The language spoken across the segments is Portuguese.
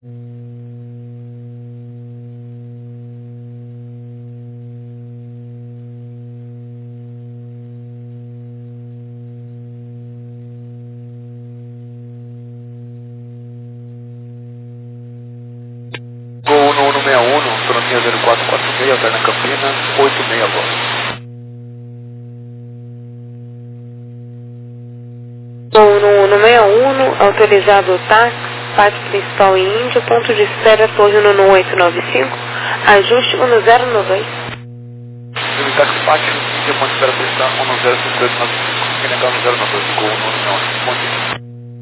Gol no 161, autonomia 0446, Alterna Campinas, 86 agora. Gol no 161, autorizado táxi, pátio principal em Índia, ponto de espera, Torre no 1895, ajuste 1092. Táxi Pátio, Índia, ponto de espera principal, 105895, Senegal 1092, Gol no 161, bom dia.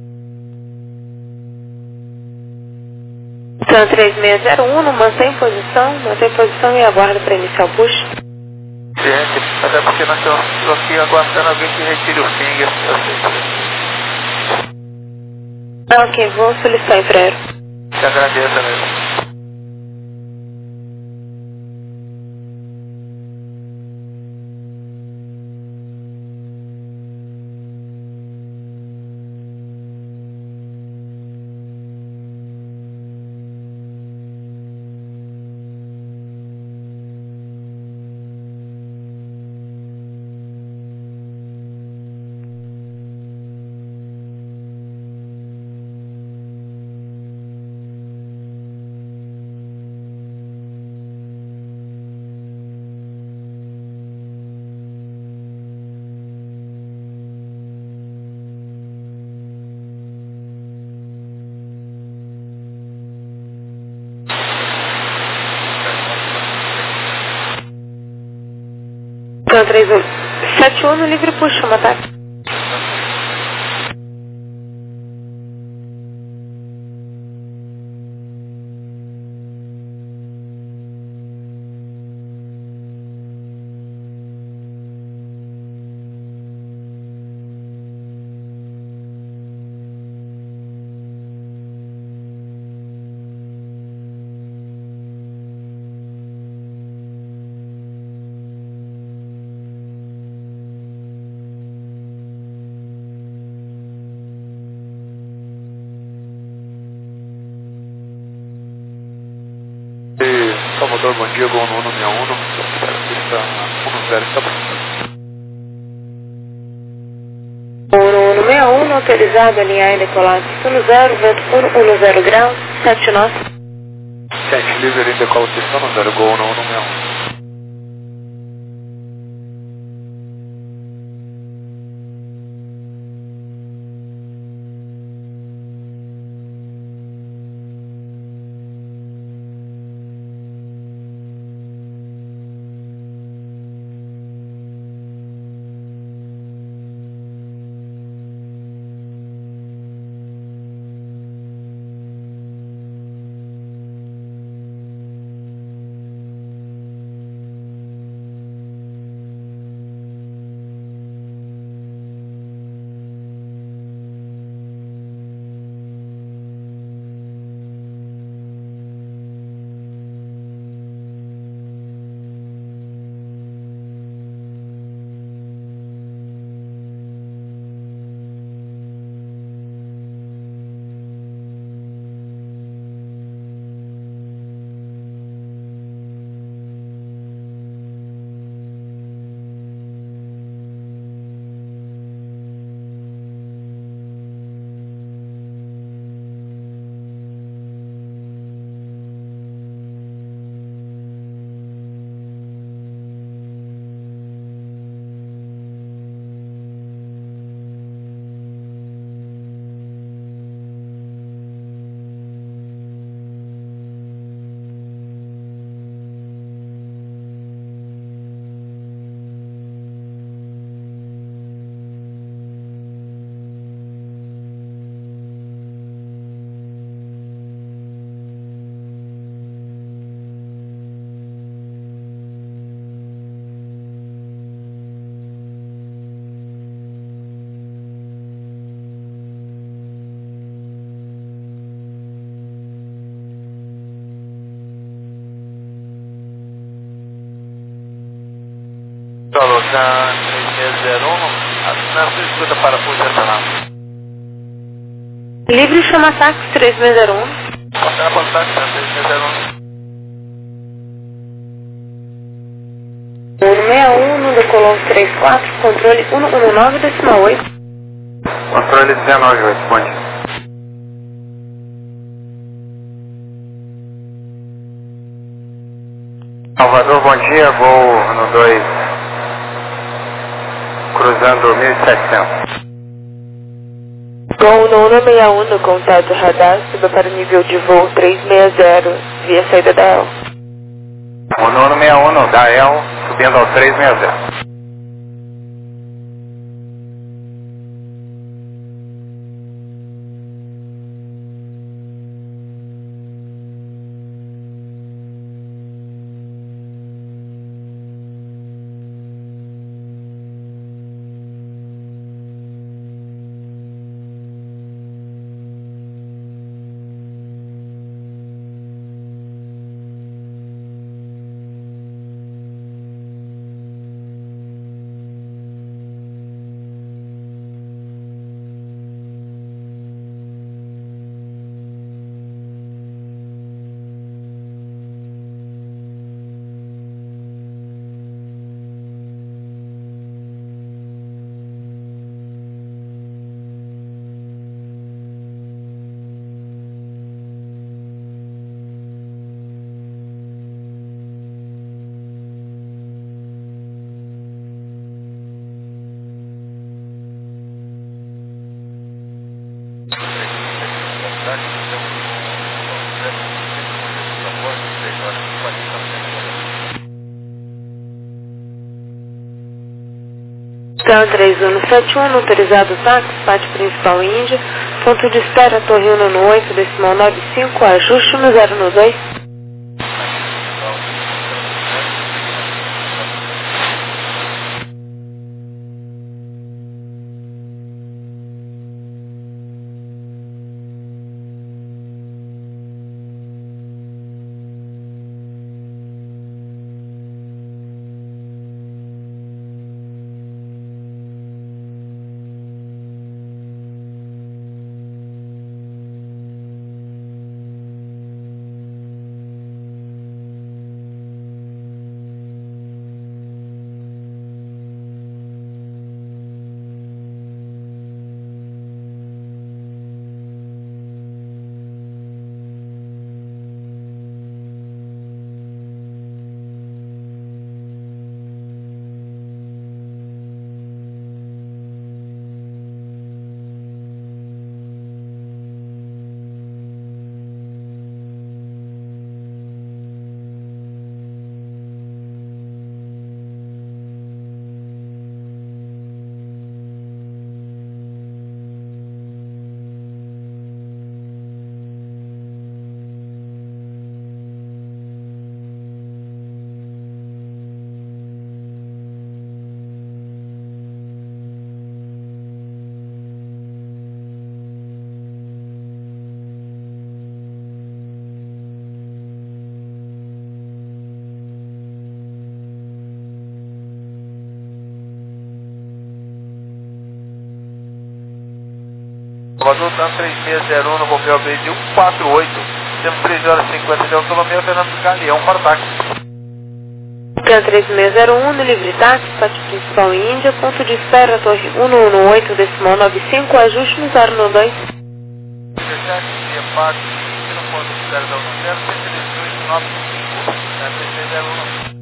Então 3601, mantém posição e aguarda para iniciar o push. Gente, até porque nós estamos aqui aguardando alguém que retire o finger. Ok, vou solicitar em Freire. Te agradeço mesmo. Então 3171, livre push, chama táxi. Salvador, bom dia, Gol no 161, pista 10, está pronto. Gol no 161, autorizado, alinhar e decolar, pistão 0, vento puro, 10 graus, 7 nós. 7, livre em decola, pistão 0, Gol no 161. Colocar 3601, na sua escuta para posicionar. Livre chama táxi 3601. Passando táxi, 3601. 161 do Colombo 34, controle 119,8. Controle 198, bom dia. Salvador, bom dia, voo no 2, cruzando 1700. Gol no 161 do contato radar, suba para o nível de voo 360, via saída da EL. O nono 61 da EL, subindo ao 360. Scan 3171, autorizado táxi, pátio principal Índia, ponto de espera, Torre 118, decimal 95, ajuste no 012. Salvador, TAM 3601 no Bombeiro BD 148. Temos 3 horas e 50 de autonomia, Fernando Galeão para o táxi. Scan 3601 no livre táxi, pátio principal Índia, ponto de espera, Torre 118, decimal 95, ajuste no 012. 17, via Pato, no ponto de espera da 10, 118, 95, 3601.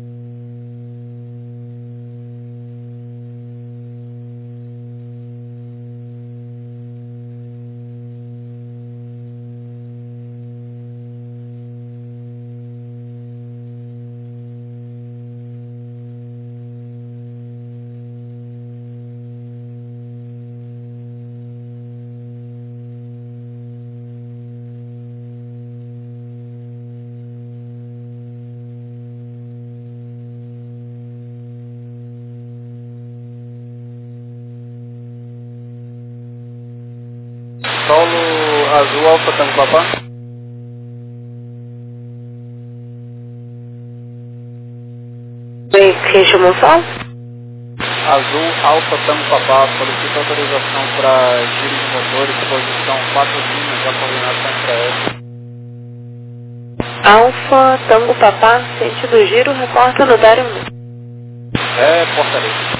Solo Azul Alfa Tango Papá. Quem chamou o sol? Azul Alfa Tango Papá, solicita autorização para giro de motores, posição 4 linhas, já coordenação para essa. Alfa, Tango Papá, sentido giro, reporta no Dário 1. Portaria.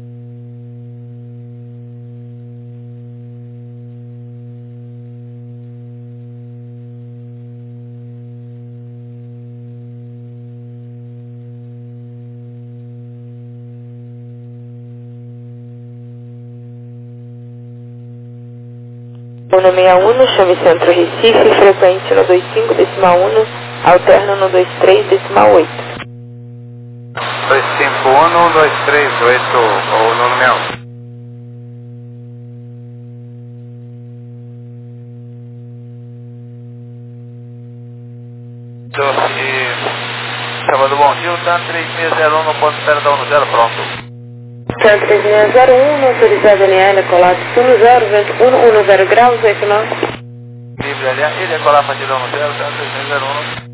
No 61, chame Centro Recife, frequência no 25,1, alterno no 23,8. 251, 238, o nono meu. Sábado Bom Dia, tá 3601 no ponto 0 da 10, pronto. Tan 3601, autorizado NL, colado 10, vento 110 graus, 89. Livre ali, ele é colar partida 10, tá 3601.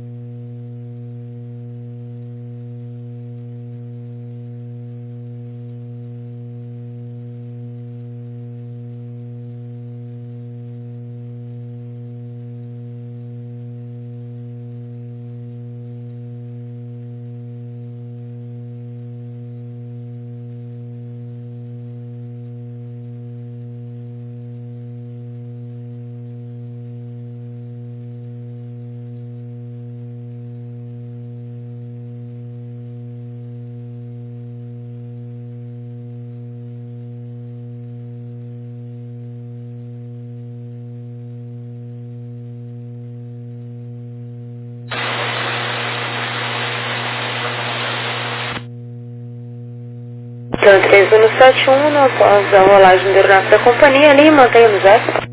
Tan 3171, após a rolagem do aeronave da companhia, ali, mantenha no zero.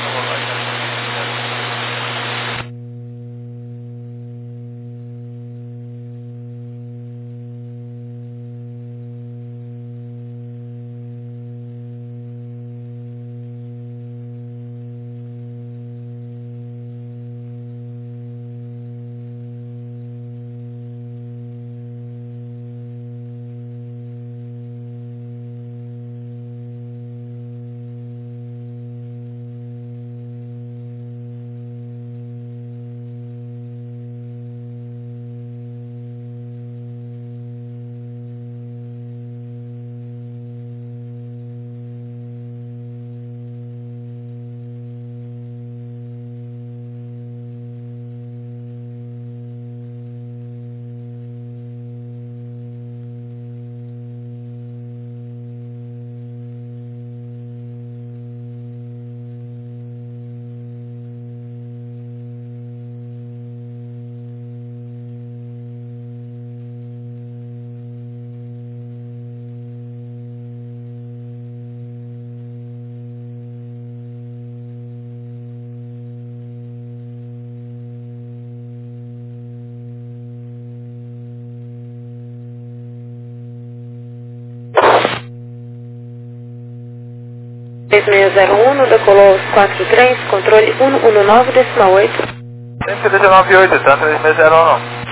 No decolou 43, controle 119,8. 119,8, tá 3601.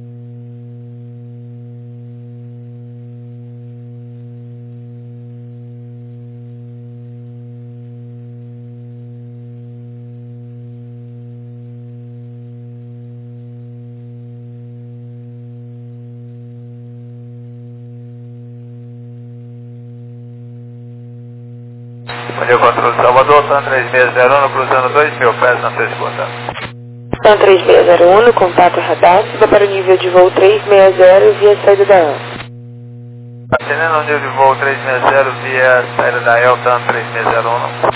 Bom dia, controle Salvador, TAN 3601, cruzando 2.000 pés na Tescota. TAN 3601, contato radar, suba para o nível de voo 360 via saída da AN. Atendendo ao nível de voo 360 via saída da EL, TAN 3601.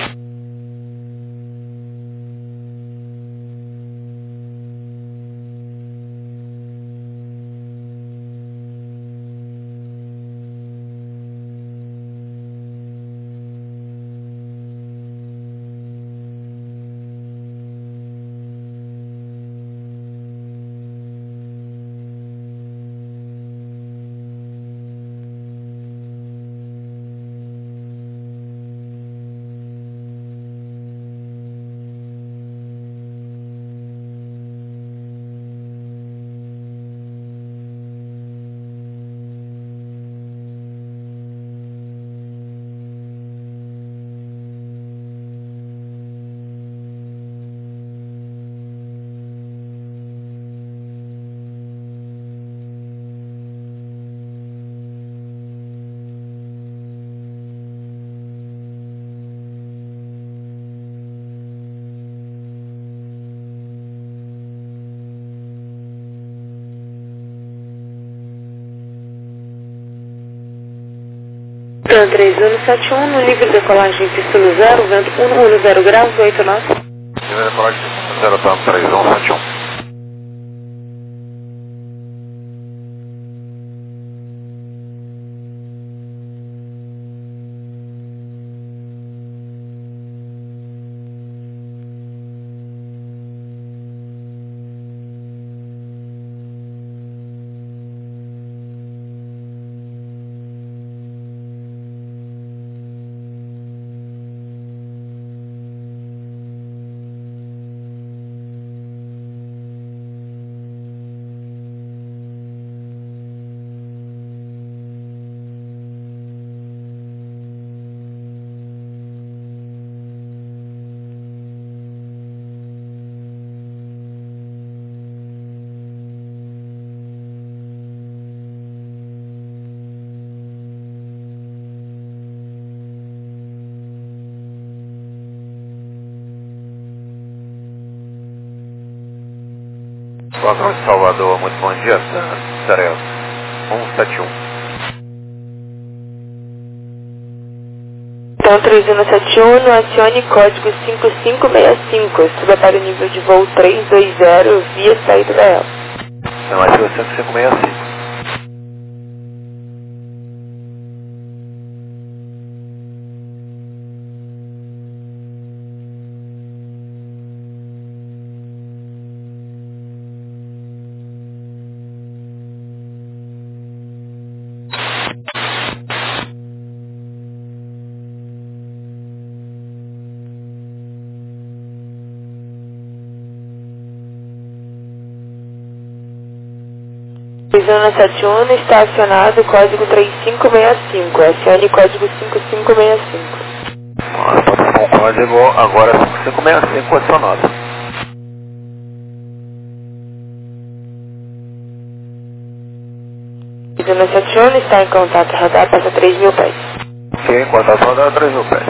3171, no nível de decolagem pista 0, vento 110 graus, 89. Nível de decolagem pista 0, tá 3171. Esquadrão de Salvador, muito bom dia, Sarel. 171. Então 3171, acione código 5565, suba para o nível de voo 320, via saída da EL. Não, é 5565. Zona 71 está acionado o código 3565, acione código 5565. Nossa, com o código agora 5565 acionado. Zona 71 está em contato, radar passa 3.000 pés. Ok, contato rodar 3.000 pés.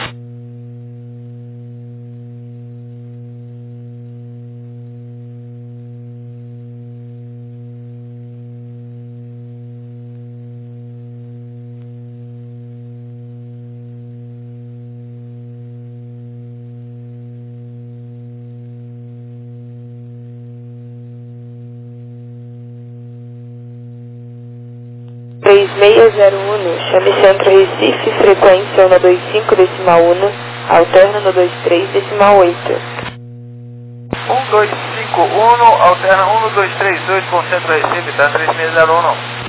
Chame Centro Recife, frequência 125 decimal 1, alterna no 23 decimal 8. 1251, alterna 1232 com Centro Recife, tá 3601.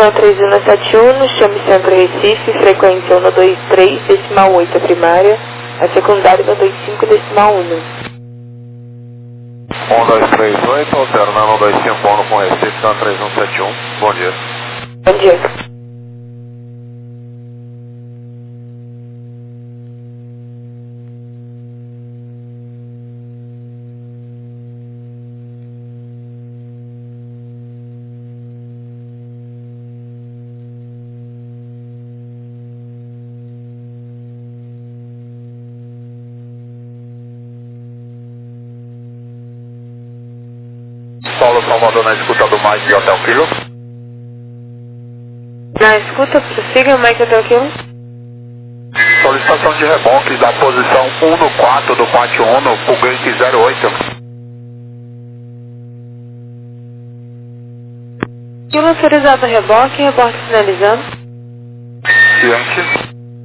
3171, chame Centro Recife, frequência 123, decimal 8 a primária, a secundária 125, decimal 1. 1238, altero na 125 com Recife, na 3171, bom dia. Bom dia. Paulo Salvador na escuta do Mike de Hotel Kilo. Na escuta, prossiga, Mike Hotel Kilo. Solicitação de reboque da posição 1 no 4 do pátio 1 pro Gank 08. Kilo autorizado reboque, reporte finalizando. Ciente.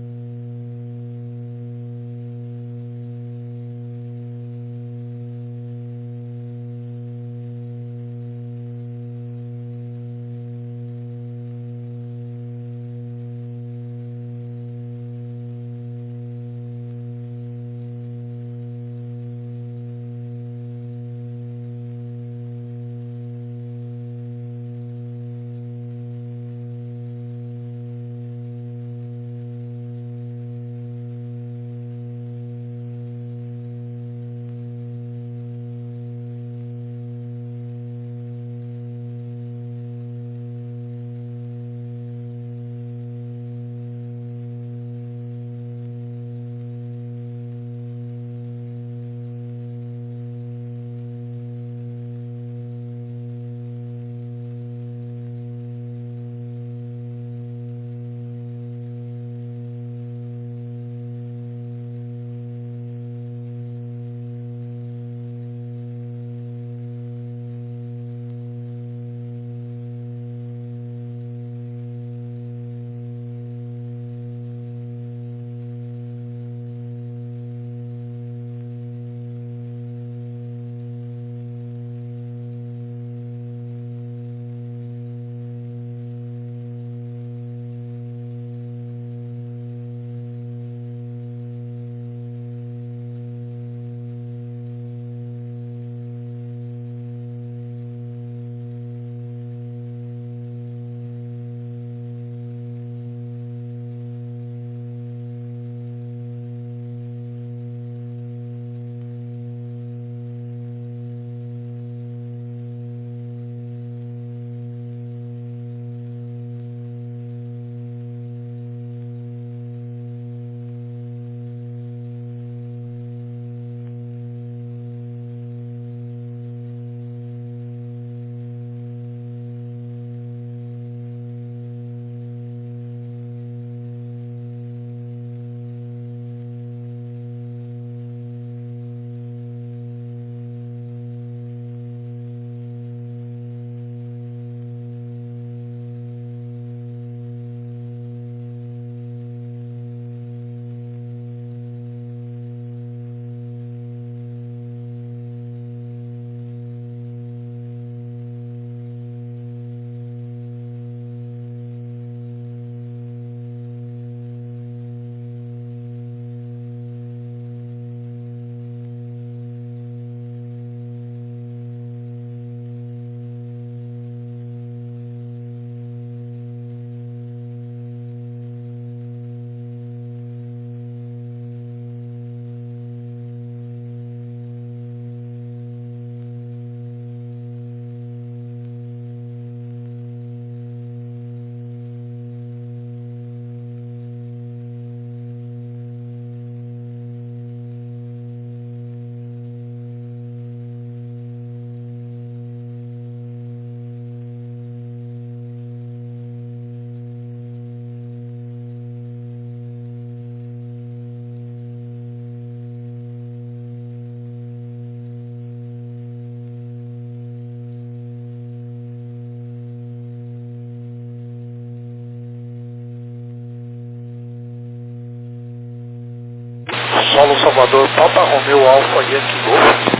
Solo Salvador, Papa Romeo Alfa Yankee Golf.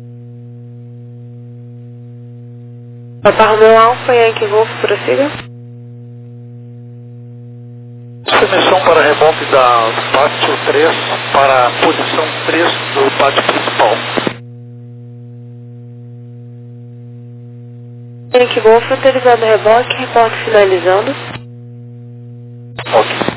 Papa Romeo Alfa Yankee Golf, prossiga. emissão para reboque da pátio 3 para a posição 3 do pátio principal. Yankee Golf, autorizado reboque, reporte finalizando. Ok.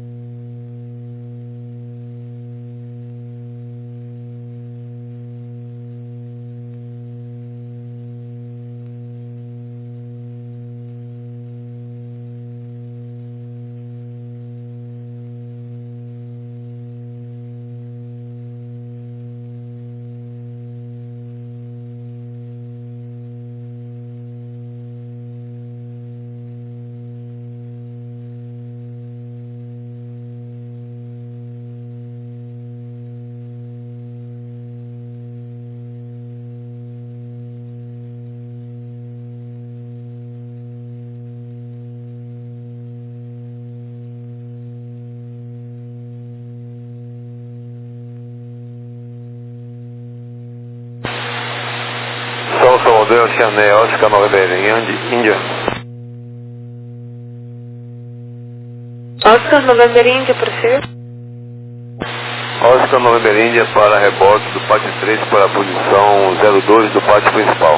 São Salvador, Oceané, Oscar November, Índia. Oscar November Índia, prossiga. Oscar November, Índia para reboque do pátio 3 para a posição 02 do pátio principal.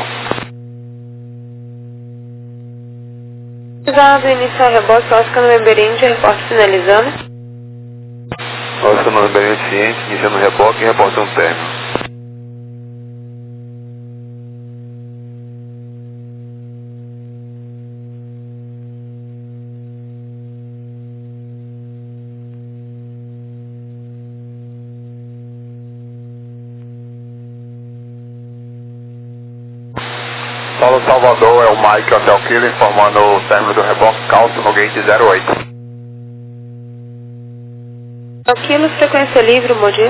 Autorizado iniciar reboque, Oscar November Índia, reporte finalizando. Oscar November, Índia, ciente, iniciando reboque e reportando término. Solo Salvador, é o Mike Hotel Kilo informando o término do reboque calço no gate 08. Aquilo, frequência livre, Mogi.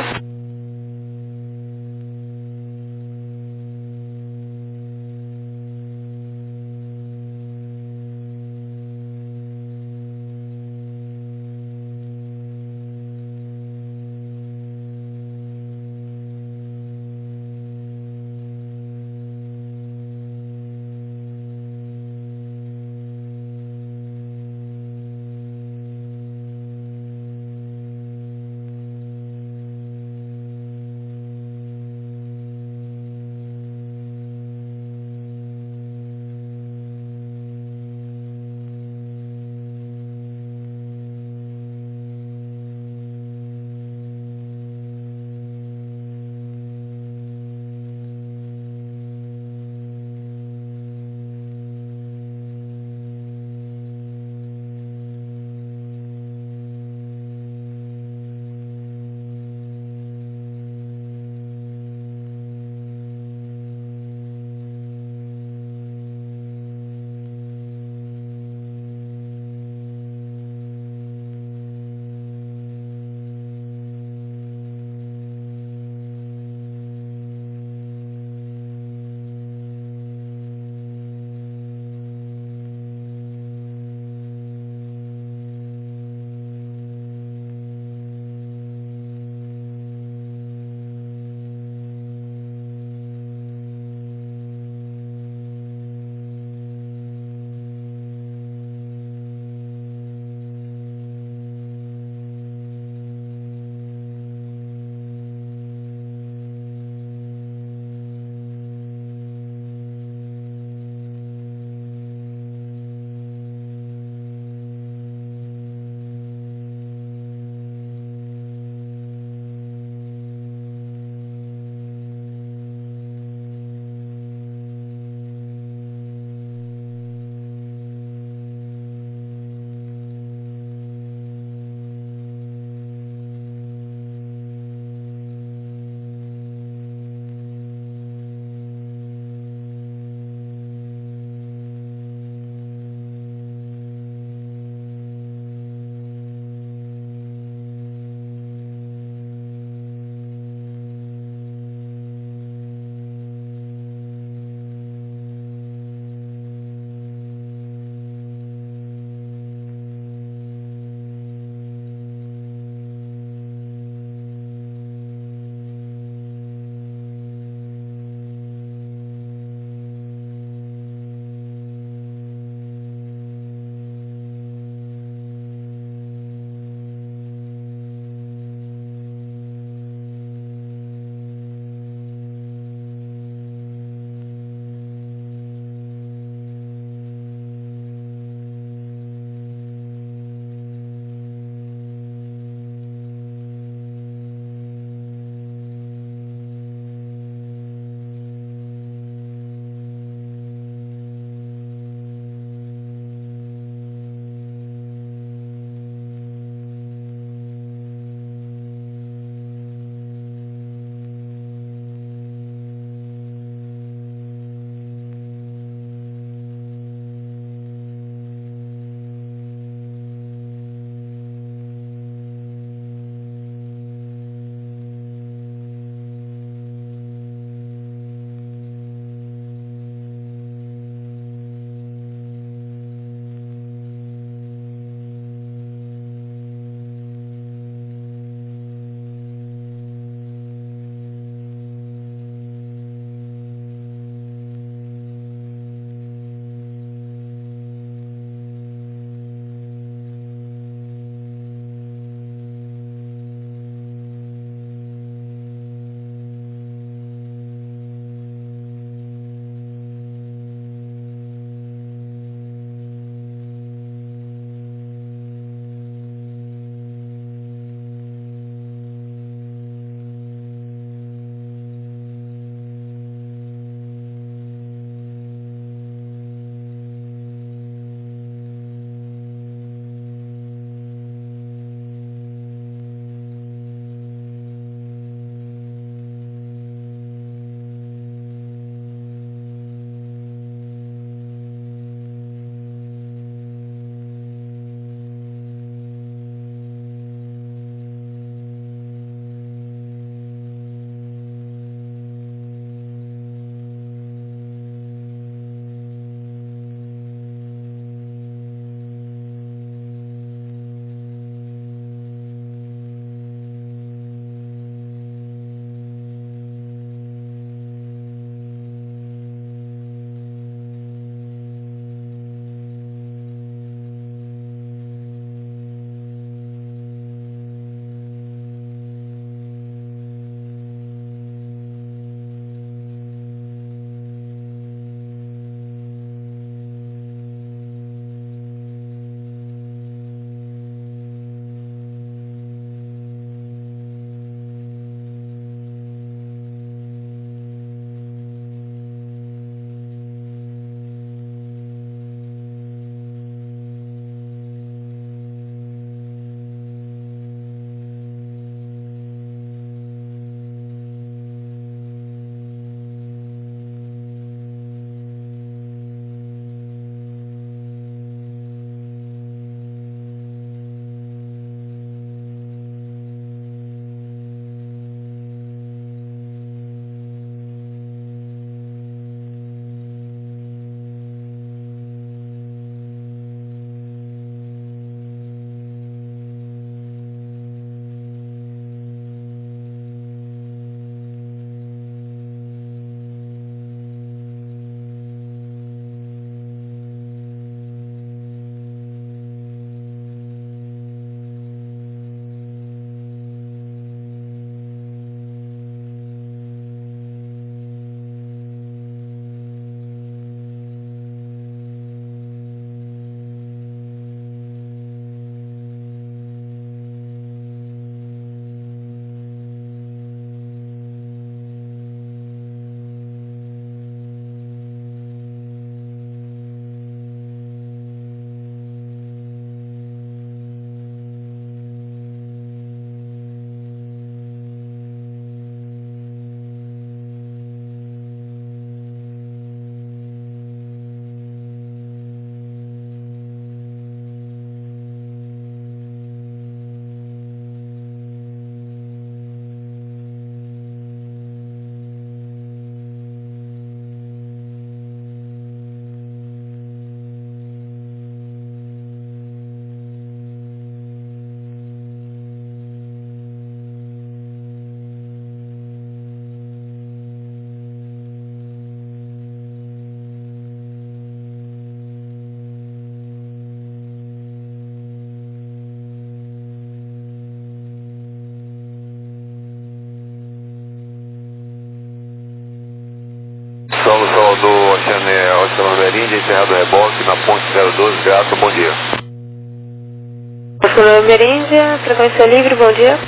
Barcelona Meríndia, encerrado o reboque na ponte 012, grato, bom dia. Barcelona Meríndia, frequência livre, bom dia.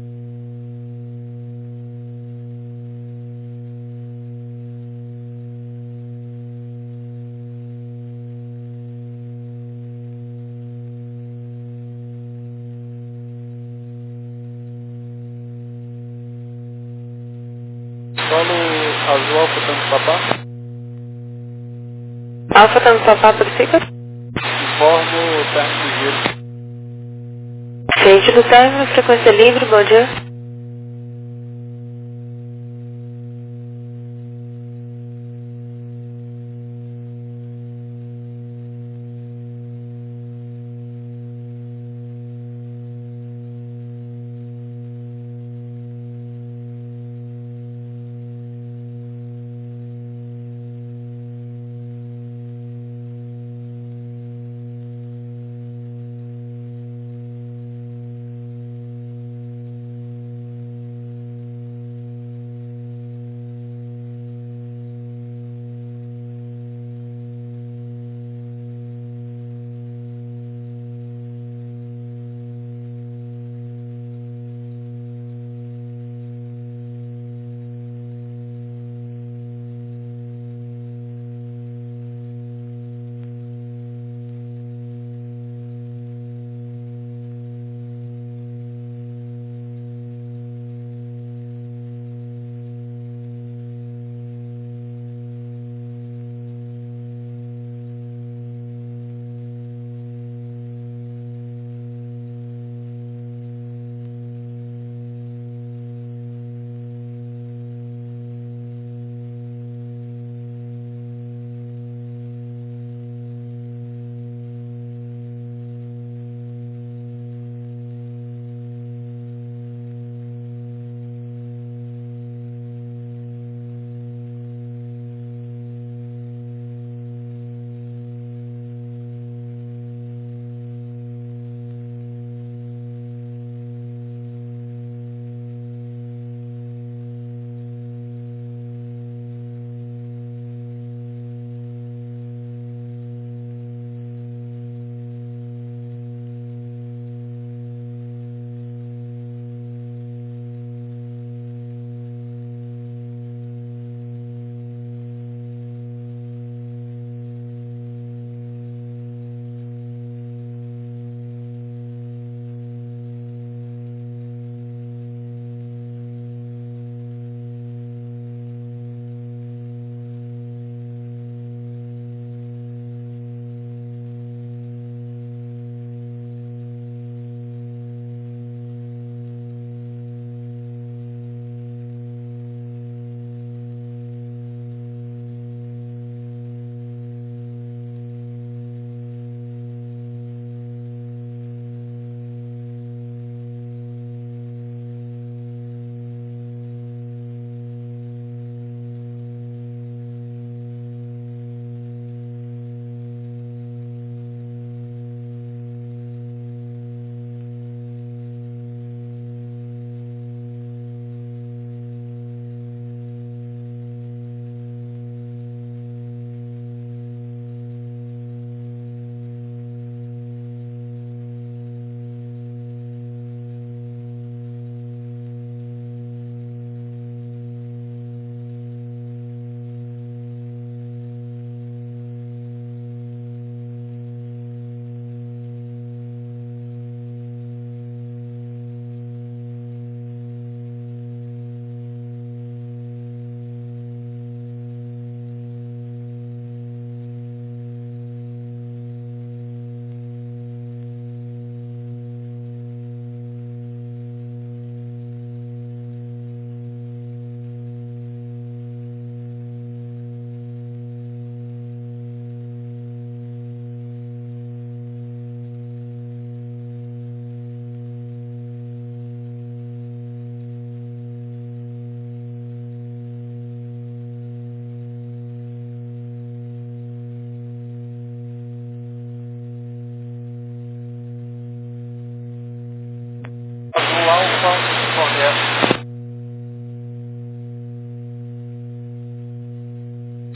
Solo azul Alfa Tango Papá. Alfa Tango Papá, verifica. Informo o término de giro. Ciente do término, frequência livre, bom dia.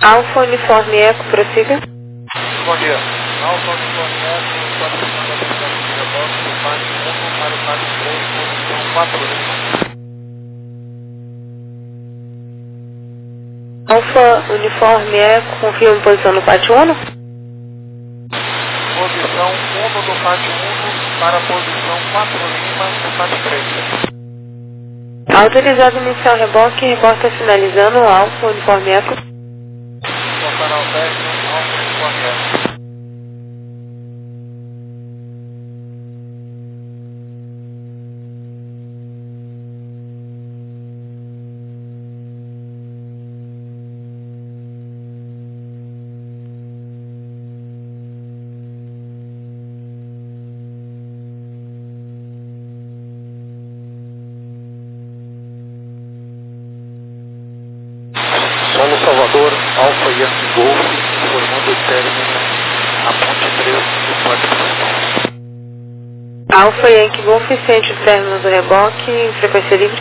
Alfa Uniforme Eco, prossiga. Bom dia. Alfa Uniforme Eco, solicitando a atenção do reboque do pátio 1 para o pátio 3, posição 4 Lima. Alfa Uniforme Eco, confirma posição no pátio 1. Posição 1 do pátio 1 para a posição 4 Lima do pátio 3. Autorizado iniciar o reboque, reporta finalizando o Alfa Uniforme Eco. Voltar ao teste, Alfa Uniforme Eco. Solo Salvador, Alfa Yankee Golf, informando o término a ponte 3 do pátio principal. Alfa Yankee Golf, sente o término do reboque em frequência livre.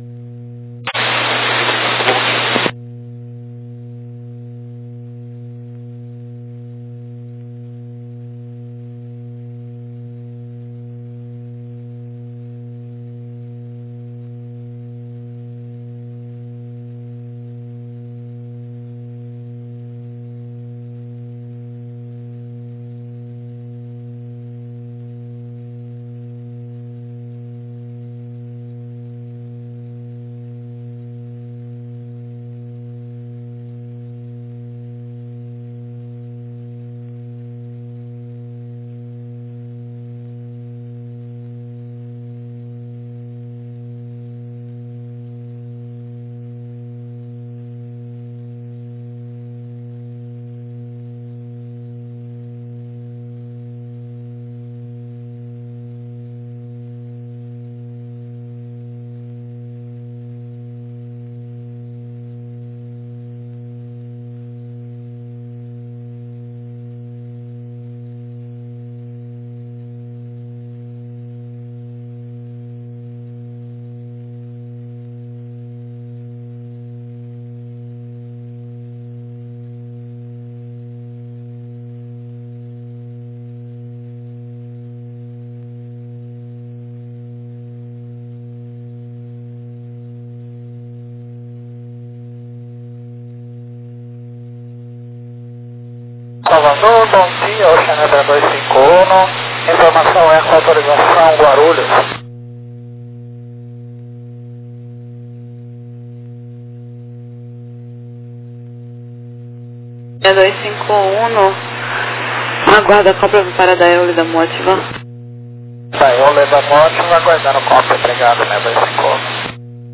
Salvador, bom dia, Oceanebra 251, informação é com autorização Guarulhos. É 251, aguarda a cópia para da Eule da Motiva. Tá, eu levo a moto, aguardando cópia, obrigado, né, 251.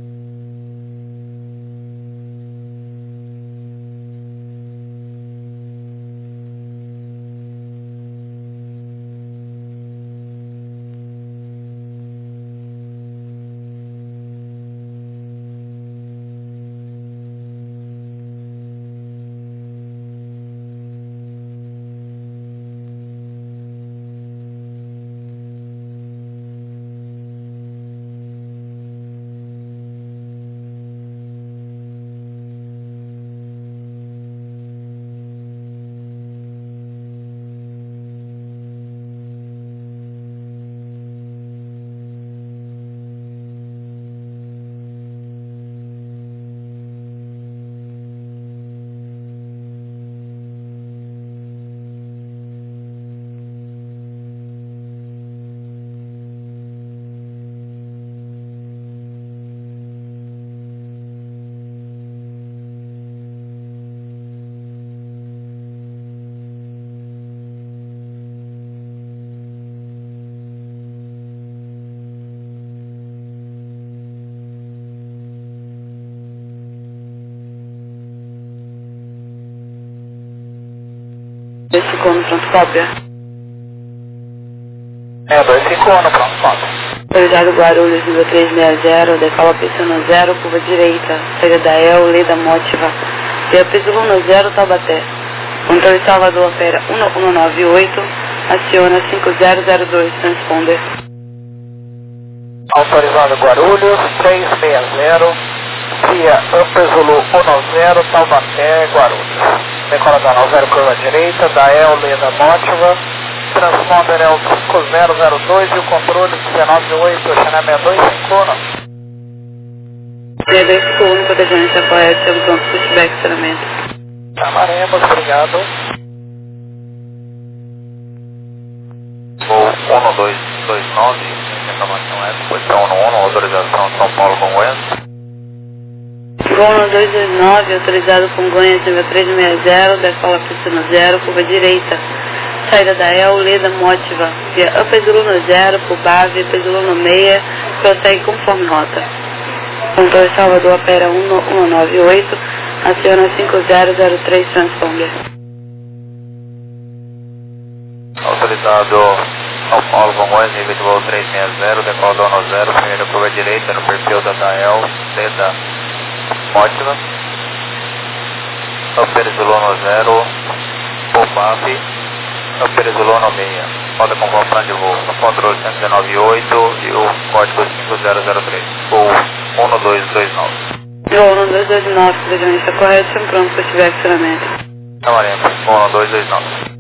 Esse cono pronto cópia. É, 251, pronto, cópia. Autorizado Guarulhos, nível 360, decola pista no 0, curva direita, saída da Eule da Motiva, via pista no 0, Taubaté. Controle Salvador, opera 1198, aciona 5002, transponder. Autorizado Guarulhos, 360, via Upper Zulu 10, Taubaté, Guarulhos. Decola da 90, curva direita, da Leda Mótiva, transponder é o 5002 e o controle 198, Xané 6251. 6251, protegência correta, temos pronto para feedback, estacionamento. Chamaremos, obrigado. Voo 1229, informação é posição 11, autorização São Paulo Congonhas. Gol 229, autorizado Congonhas, nível 360, decola pista 0, curva direita. Saída da Leda Mótiva, via Upper Zulu 0, por base, Upper Zulu 6, prossegue conforme rota. Controle Salvador, opera 198, aciona 5003, transponder. Autorizado São Paulo Congonhas, nível de voo 360, decola do 10, primeira curva direita no perfil da Dael, Leda Mótiva. Upper Zulu 0, por base, Upper Zulu 6. Roda com plano de voo no controle 198 e o código 5003. Voo 1229. Gol 1229, protegência correta, temos pronto para feedback, estacionamento. Chamaremos, voo 1229.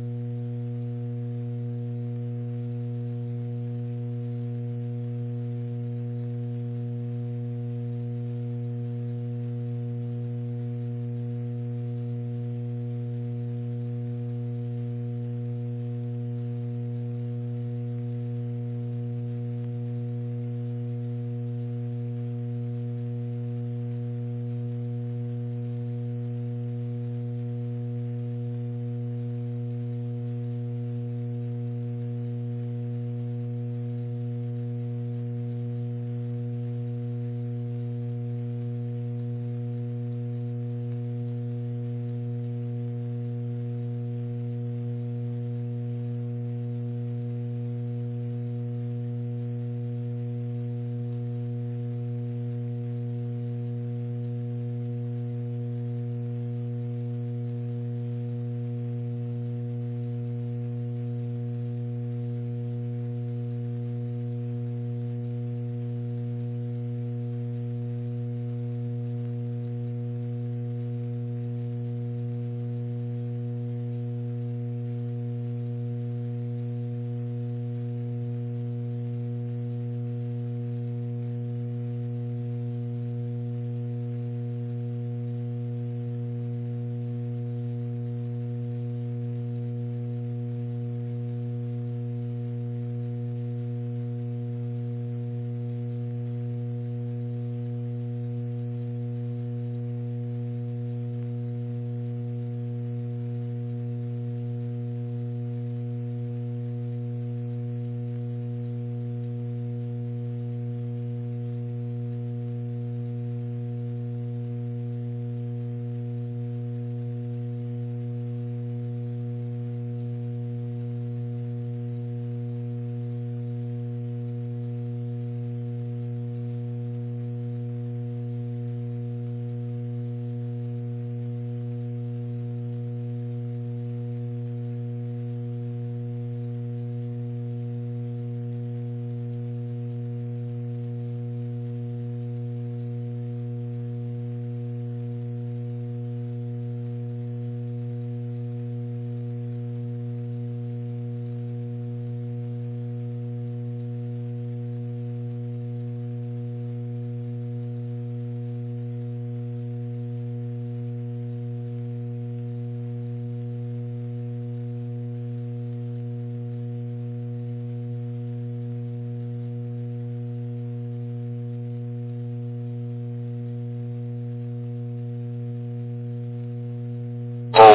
Voo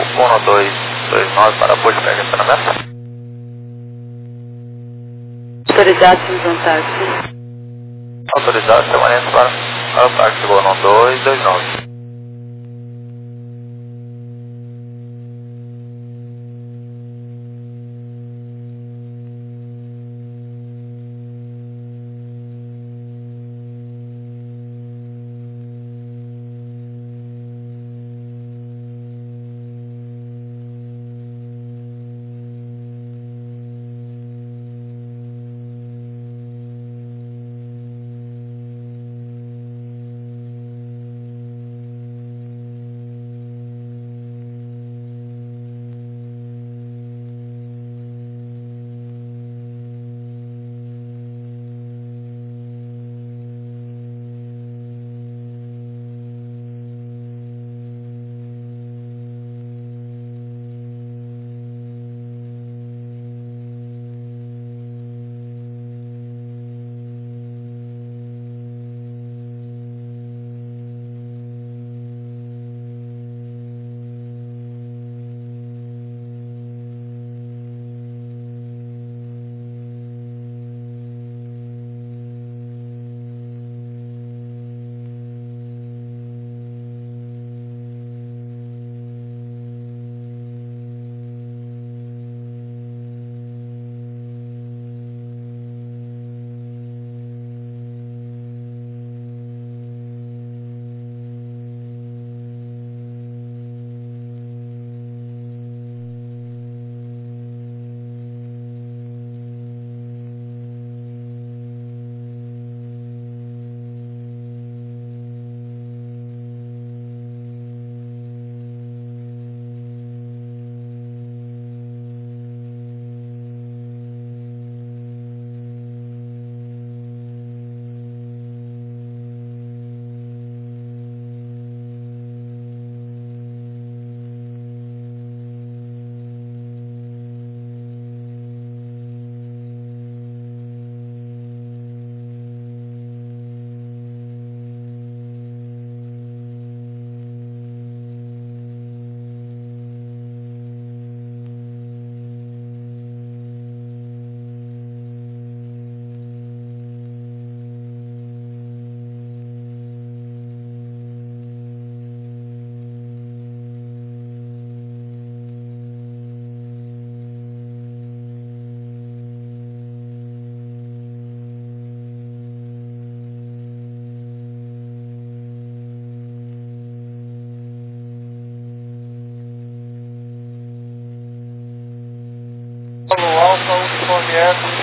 1229 para apoio de estacionamento. Autorizado, temos um táxi. Autorizado, permanente para o táxi, voo 1229.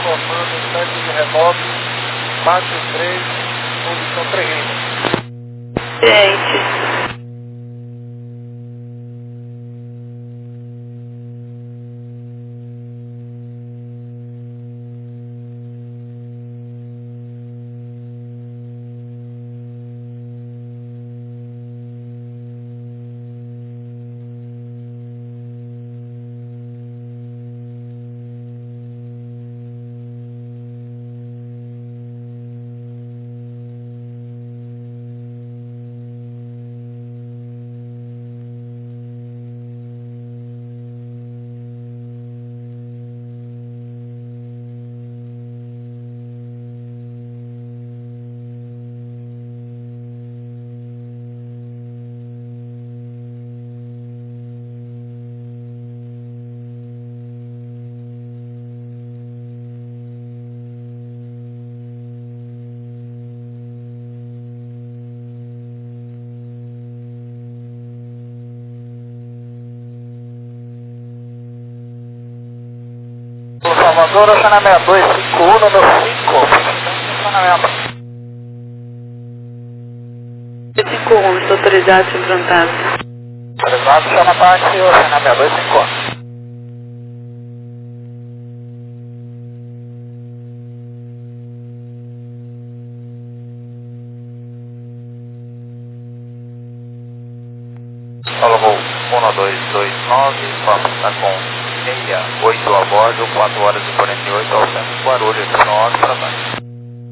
informando o tanque de reboque, Pátio 3, posição 3. Ciente. Salvador, acionamento 251 no 5, acionamento. 251, estou autorizado a se implantar. Autorizado, chama táxi, acionamento 251. Alô, 1229, vamos estar com 68 a bordo, 4 horas e 48 ao centro Guarulhos, 9 para baixo.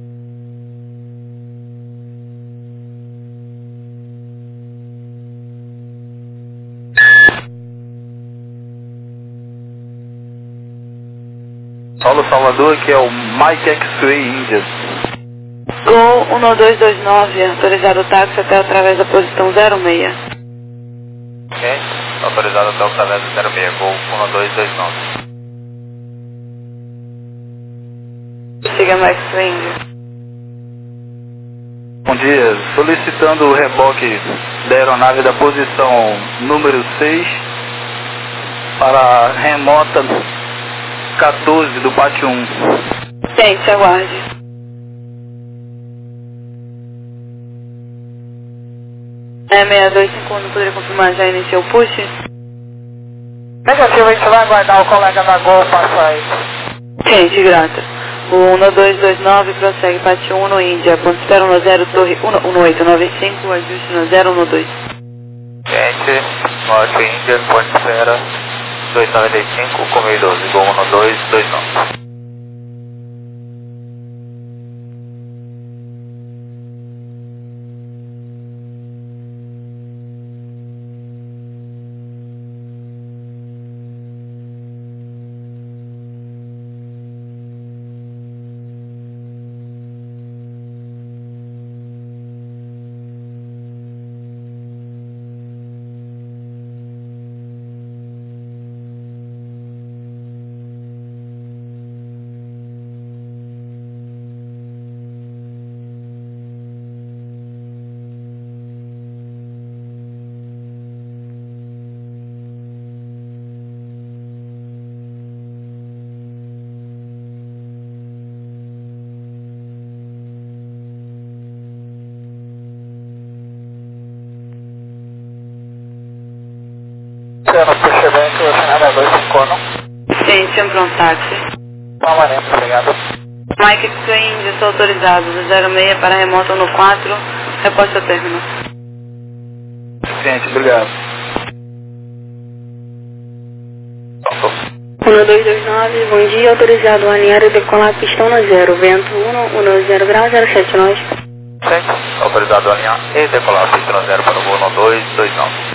Paulo Salvador, que é o Mike X-Ray India. Gol 1229, autorizado o táxi até através da posição 06. Ok? Autorizado até o através do 06, Gol 1229. Siga Max Swing. Bom dia, solicitando o reboque da aeronave da posição número 6 para a remota 14 do Pátio 1. Ciente, aguarde. É 6251, não poderia confirmar, já iniciou o push? Negativo, a gente vai aguardar o colega da Gol passar aí. Ciente, grata. O 1229 prossegue Pátio 1 no Índia, ponto 010, torre 11895, ajuste no 012. Gente, norte Índia, ponte espera 295, comigo 12, Gol 1229. Sendo push evento, acionamento 251. Ciente, entrou um táxi. Permanente, obrigado. Mike Swing, estou autorizado do 06 para remota no 4, reposta ao término. Gente, obrigado. 1229, bom dia, autorizado a alinhar e decolar pistão no 0, vento 110 graus, 07 nós. Gente, autorizado a alinhar e decolar pista no 0 para o voo 1229.